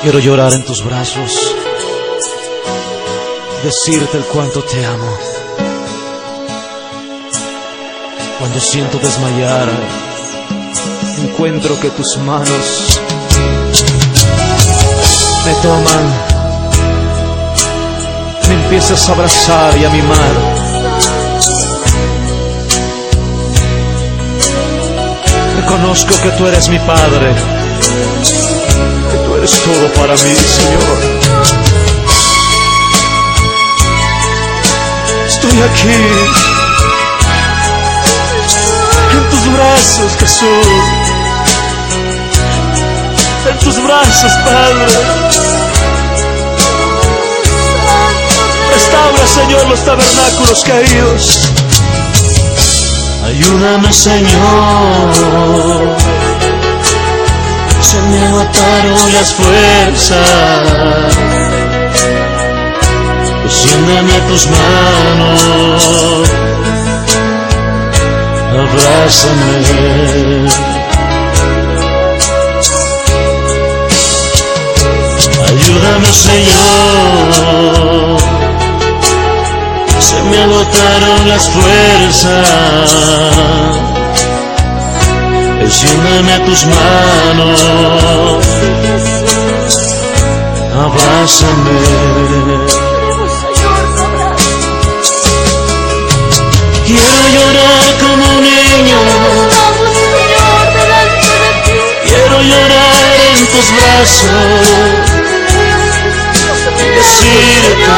Quiero llorar en tus brazos, decirte el cuánto te amo. Cuando siento desmayar, encuentro que tus manos me toman, me empiezas a abrazar y a mimar. Reconozco que tú eres mi Padre, que tú eres todo para mí, Señor. Estoy aquí, en tus brazos, Jesús, en tus brazos, Padre. Restaura, Señor, los tabernáculos caídos. Ayúdame, Señor, se me agotaron las fuerzas. Extiéndeme tus manos, abrázame. Ayúdame, Señor, se me agotaron las fuerzas. Extiéndeme tus manos, abrázame. Quiero llorar como un niño, quiero llorar en tus brazos y decirte,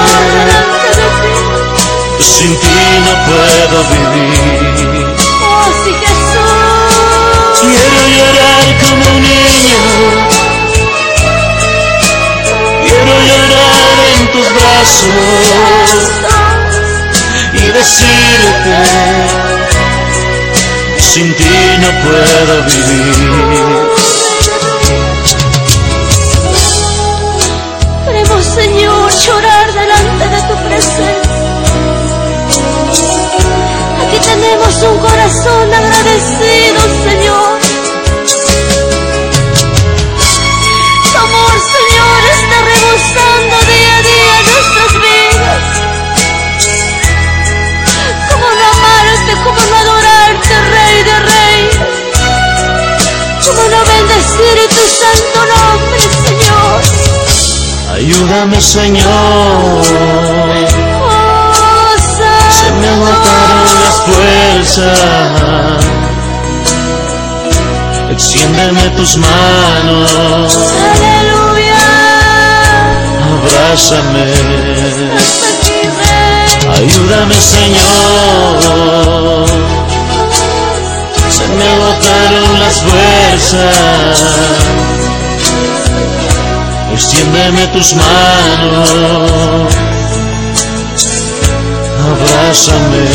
sin ti no puedo vivir. Quiero llorar como un niño, quiero llorar en tus brazos y decirte, sin ti no puedo vivir. Queremos, Señor, llorar delante de tu presencia. Aquí tenemos un corazón agradecido, Señor. Tu amor, Señor, está rebosando día a día nuestras vidas. ¿Cómo no amarte, cómo no adorarte, Rey de Reyes? ¿Cómo no bendecir tu santo nombre, Señor? Ayúdame, Señor, se me agotaron las fuerzas. Extiéndeme tus manos, aleluya, abrázame. Ayúdame, Señor, se me agotaron las fuerzas. Extiéndeme tus manos, abrázame.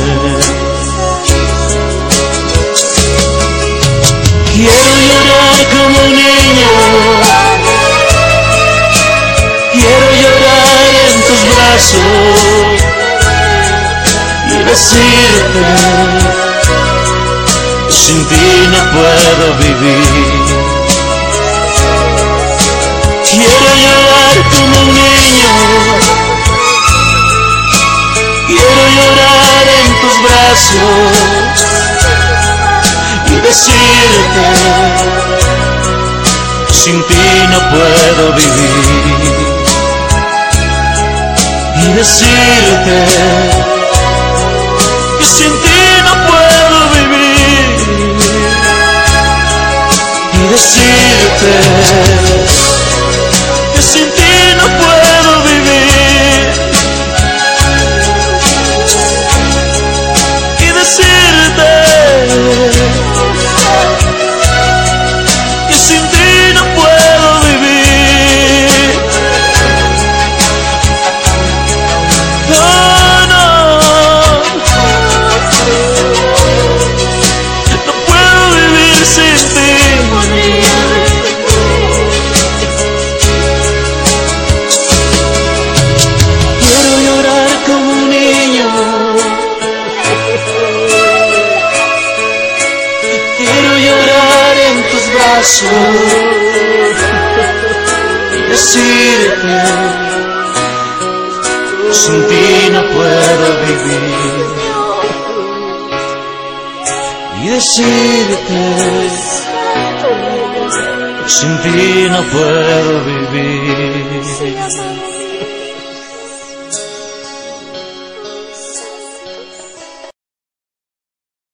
Quiero llorar como un niño, quiero llorar en tus brazos y decirte, sin ti no puedo vivir. Quiero llorar como un niño, quiero llorar en tus brazos y decirte, sin ti no puedo vivir. Y decirte que sin ti no puedo vivir. Y decirte que sin ti no puedo vivir. Y decirte que sin ti no puedo vivir. No, no, no puedo vivir sin ti. decirte, sin ti no puedo vivir. Y decirte, sin ti no puedo vivir.